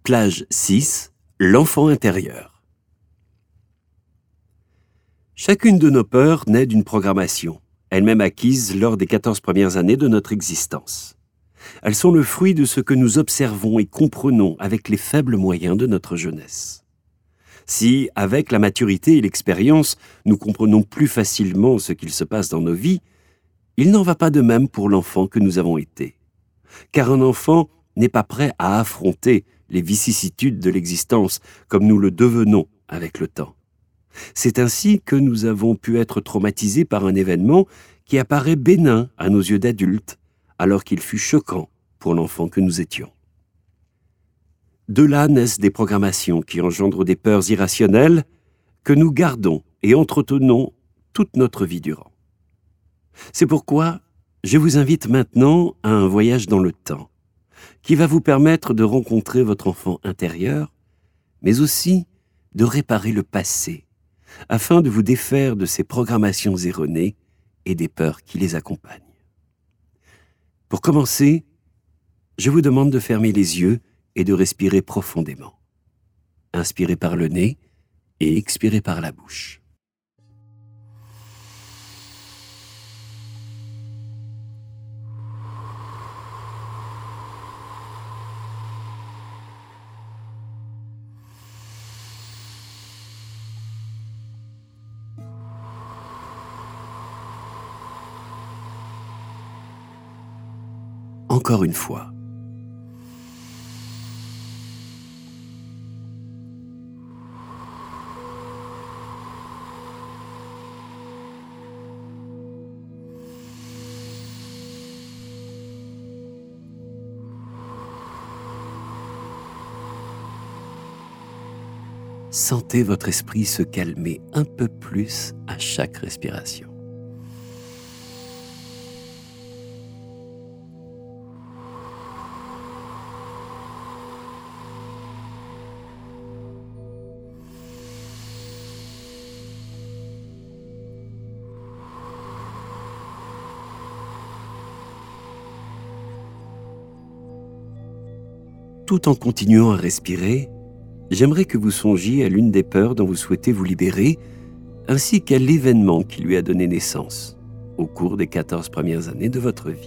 Plage 6, l'enfant intérieur. Chacune de nos peurs naît d'une programmation, elle-même acquise lors des 14 premières années de notre existence. Elles sont le fruit de ce que nous observons et comprenons avec les faibles moyens de notre jeunesse. Si, avec la maturité et l'expérience, nous comprenons plus facilement ce qu'il se passe dans nos vies, il n'en va pas de même pour l'enfant que nous avons été. Car un enfant n'est pas prêt à affronter les vicissitudes de l'existence comme nous le devenons avec le temps. C'est ainsi que nous avons pu être traumatisés par un événement qui apparaît bénin à nos yeux d'adultes, alors qu'il fut choquant pour l'enfant que nous étions. De là naissent des programmations qui engendrent des peurs irrationnelles que nous gardons et entretenons toute notre vie durant. C'est pourquoi je vous invite maintenant à un voyage dans le temps, qui va vous permettre de rencontrer votre enfant intérieur, mais aussi de réparer le passé, afin de vous défaire de ces programmations erronées et des peurs qui les accompagnent. Pour commencer, je vous demande de fermer les yeux et de respirer profondément. Inspirez par le nez et expirez par la bouche. Encore une fois. Sentez votre esprit se calmer un peu plus à chaque respiration. Tout en continuant à respirer, j'aimerais que vous songiez à l'une des peurs dont vous souhaitez vous libérer, ainsi qu'à l'événement qui lui a donné naissance au cours des 14 premières années de votre vie.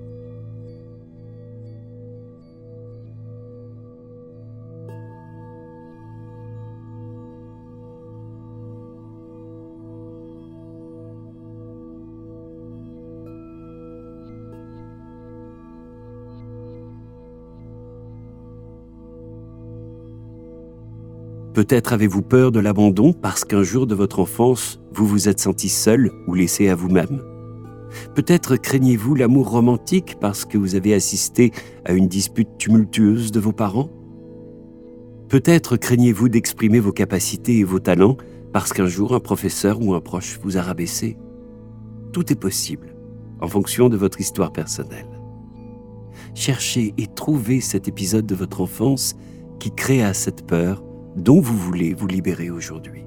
Peut-être avez-vous peur de l'abandon parce qu'un jour de votre enfance, vous vous êtes senti seul ou laissé à vous-même. Peut-être craignez-vous l'amour romantique parce que vous avez assisté à une dispute tumultueuse de vos parents. Peut-être craignez-vous d'exprimer vos capacités et vos talents parce qu'un jour un professeur ou un proche vous a rabaissé. Tout est possible, en fonction de votre histoire personnelle. Cherchez et trouvez cet épisode de votre enfance qui créa cette peur dont vous voulez vous libérer aujourd'hui.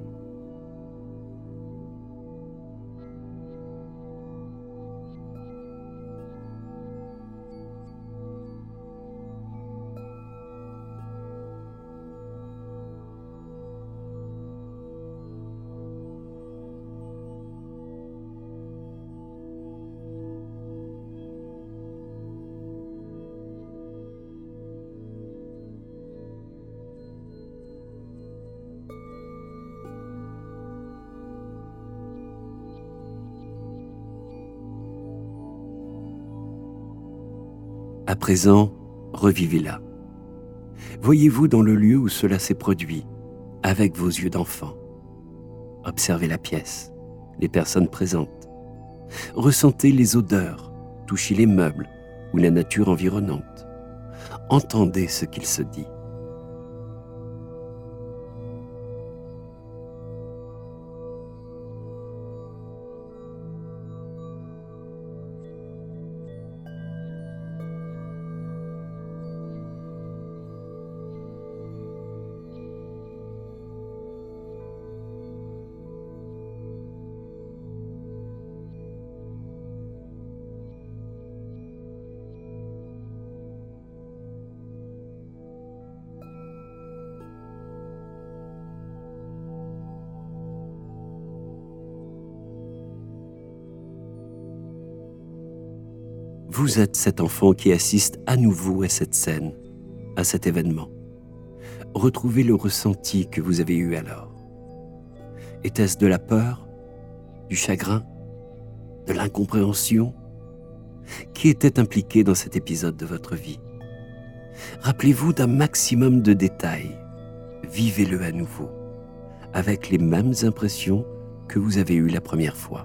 À présent, revivez-la. Voyez-vous dans le lieu où cela s'est produit, avec vos yeux d'enfant. Observez la pièce, les personnes présentes. Ressentez les odeurs, touchez les meubles ou la nature environnante. Entendez ce qu'il se dit. Vous êtes cet enfant qui assiste à nouveau à cette scène, à cet événement. Retrouvez le ressenti que vous avez eu alors. Était-ce de la peur, du chagrin, de l'incompréhension? Qui était impliqué dans cet épisode de votre vie? Rappelez-vous d'un maximum de détails. Vivez-le à nouveau, avec les mêmes impressions que vous avez eues la première fois.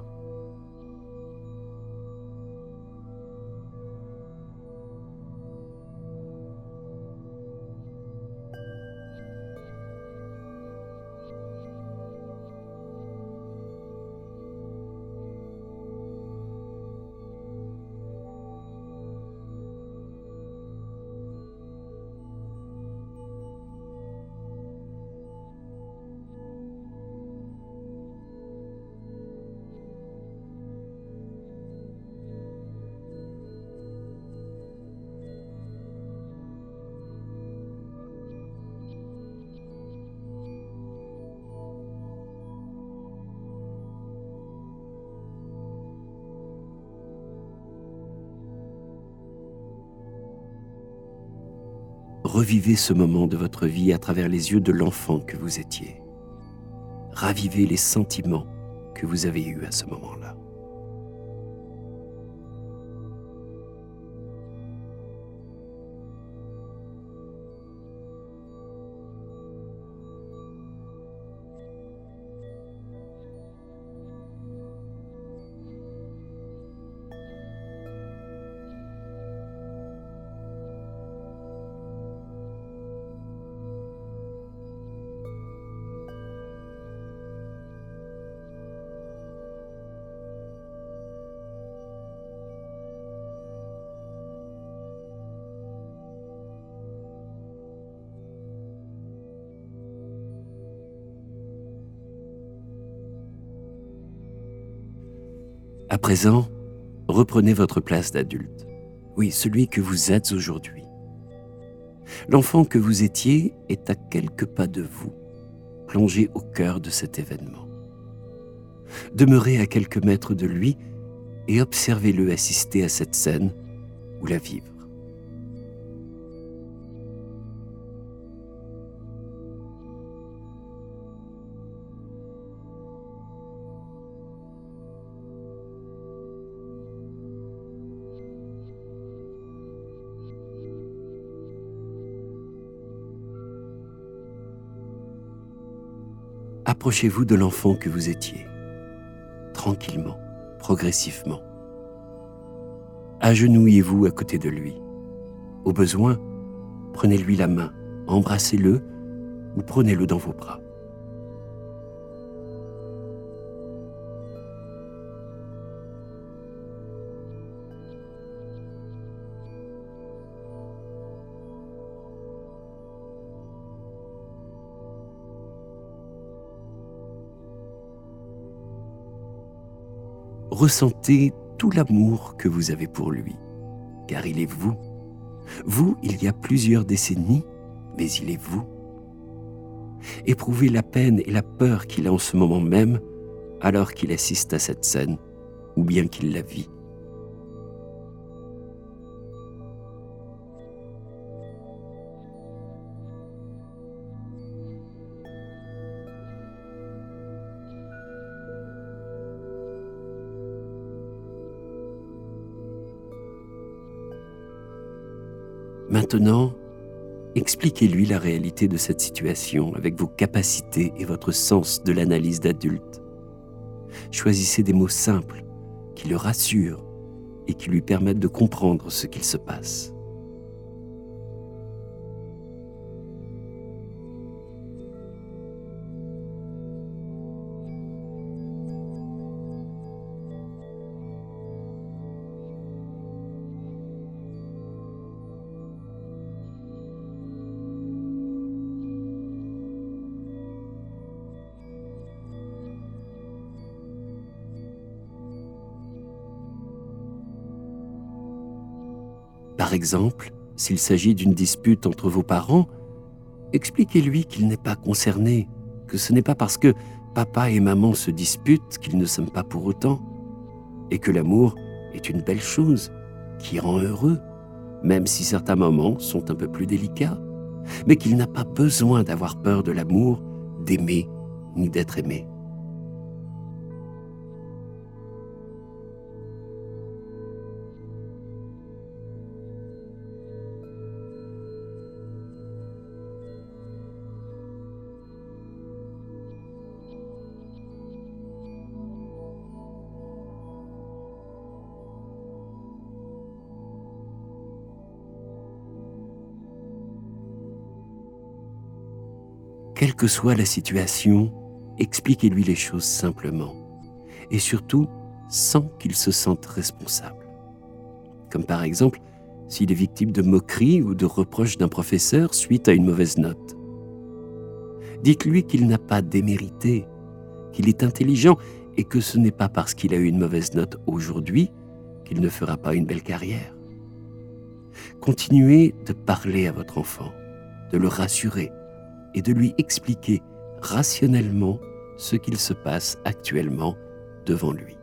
Revivez ce moment de votre vie à travers les yeux de l'enfant que vous étiez. Ravivez les sentiments que vous avez eus à ce moment-là. À présent, reprenez votre place d'adulte. Oui, celui que vous êtes aujourd'hui. L'enfant que vous étiez est à quelques pas de vous, plongé au cœur de cet événement. Demeurez à quelques mètres de lui et observez-le assister à cette scène ou la vivre. Approchez-vous de l'enfant que vous étiez, tranquillement, progressivement. Agenouillez-vous à côté de lui. Au besoin, prenez-lui la main, embrassez-le ou prenez-le dans vos bras. Ressentez tout l'amour que vous avez pour lui, car il est vous. Vous, il y a plusieurs décennies, mais il est vous. Éprouvez la peine et la peur qu'il a en ce moment même, alors qu'il assiste à cette scène, ou bien qu'il la vit. Maintenant, expliquez-lui la réalité de cette situation avec vos capacités et votre sens de l'analyse d'adulte. Choisissez des mots simples qui le rassurent et qui lui permettent de comprendre ce qu'il se passe. Par exemple, s'il s'agit d'une dispute entre vos parents, expliquez-lui qu'il n'est pas concerné, que ce n'est pas parce que papa et maman se disputent qu'ils ne s'aiment pas pour autant, et que l'amour est une belle chose, qui rend heureux, même si certains moments sont un peu plus délicats, mais qu'il n'a pas besoin d'avoir peur de l'amour, d'aimer ni d'être aimé. Quelle que soit la situation, expliquez-lui les choses simplement, et surtout sans qu'il se sente responsable. Comme par exemple, s'il est victime de moqueries ou de reproches d'un professeur suite à une mauvaise note. Dites-lui qu'il n'a pas démérité, qu'il est intelligent et que ce n'est pas parce qu'il a eu une mauvaise note aujourd'hui qu'il ne fera pas une belle carrière. Continuez de parler à votre enfant, de le rassurer, et de lui expliquer rationnellement ce qu'il se passe actuellement devant lui.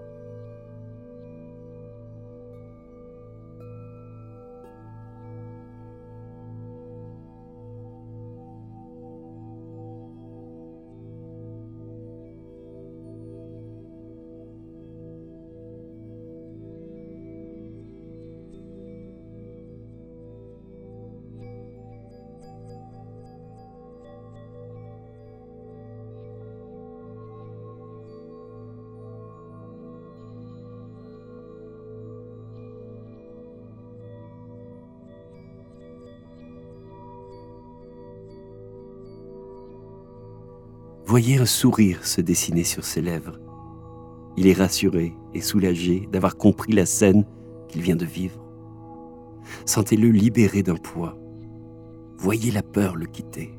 Voyez un sourire se dessiner sur ses lèvres. Il est rassuré et soulagé d'avoir compris la scène qu'il vient de vivre. Sentez-le libéré d'un poids. Voyez la peur le quitter.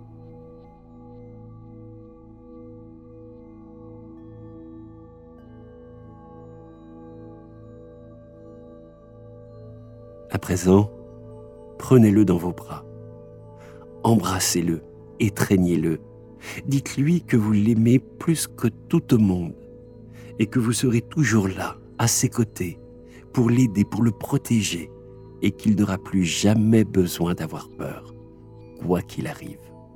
À présent, prenez-le dans vos bras. Embrassez-le, étreignez-le. Dites-lui que vous l'aimez plus que tout au monde et que vous serez toujours là, à ses côtés, pour l'aider, pour le protéger et qu'il n'aura plus jamais besoin d'avoir peur, quoi qu'il arrive.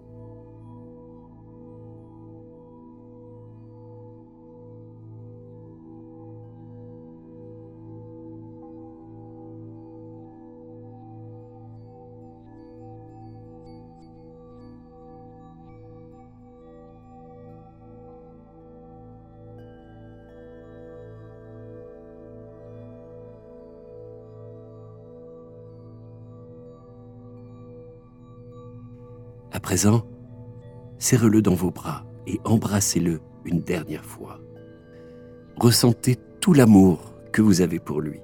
À présent, serrez-le dans vos bras et embrassez-le une dernière fois. Ressentez tout l'amour que vous avez pour lui.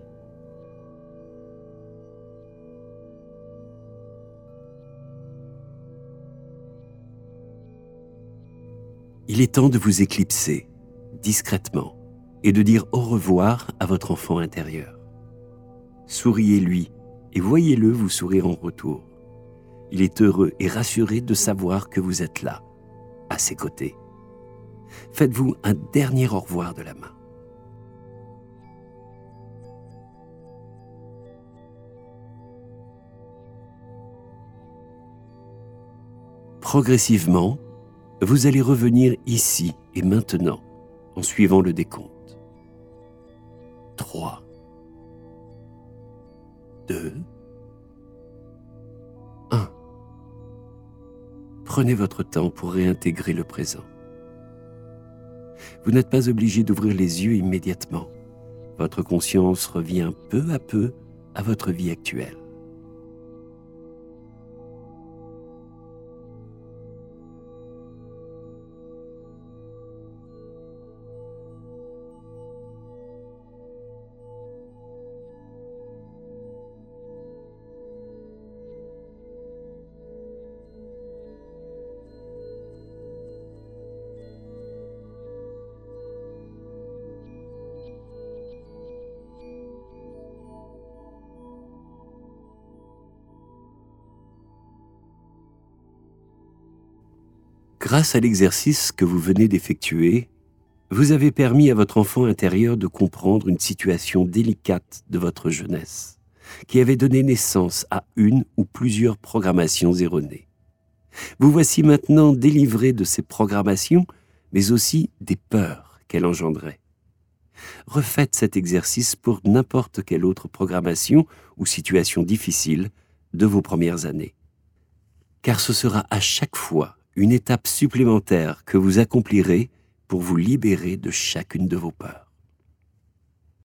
Il est temps de vous éclipser, discrètement, et de dire au revoir à votre enfant intérieur. Souriez-lui et voyez-le vous sourire en retour. Il est heureux et rassuré de savoir que vous êtes là, à ses côtés. Faites-vous un dernier au revoir de la main. Progressivement, vous allez revenir ici et maintenant, en suivant le décompte. 3, 2, 1. Prenez votre temps pour réintégrer le présent. Vous n'êtes pas obligé d'ouvrir les yeux immédiatement. Votre conscience revient peu à peu à votre vie actuelle. Grâce à l'exercice que vous venez d'effectuer, vous avez permis à votre enfant intérieur de comprendre une situation délicate de votre jeunesse. qui avaient donné naissance à une ou plusieurs programmations erronées. Vous voici maintenant délivré de ces programmations, mais aussi des peurs qu'elles engendraient. Refaites cet exercice pour n'importe quelle autre programmation ou situation difficile de vos premières années. Car ce sera à chaque fois une étape supplémentaire que vous accomplirez pour vous libérer de chacune de vos peurs.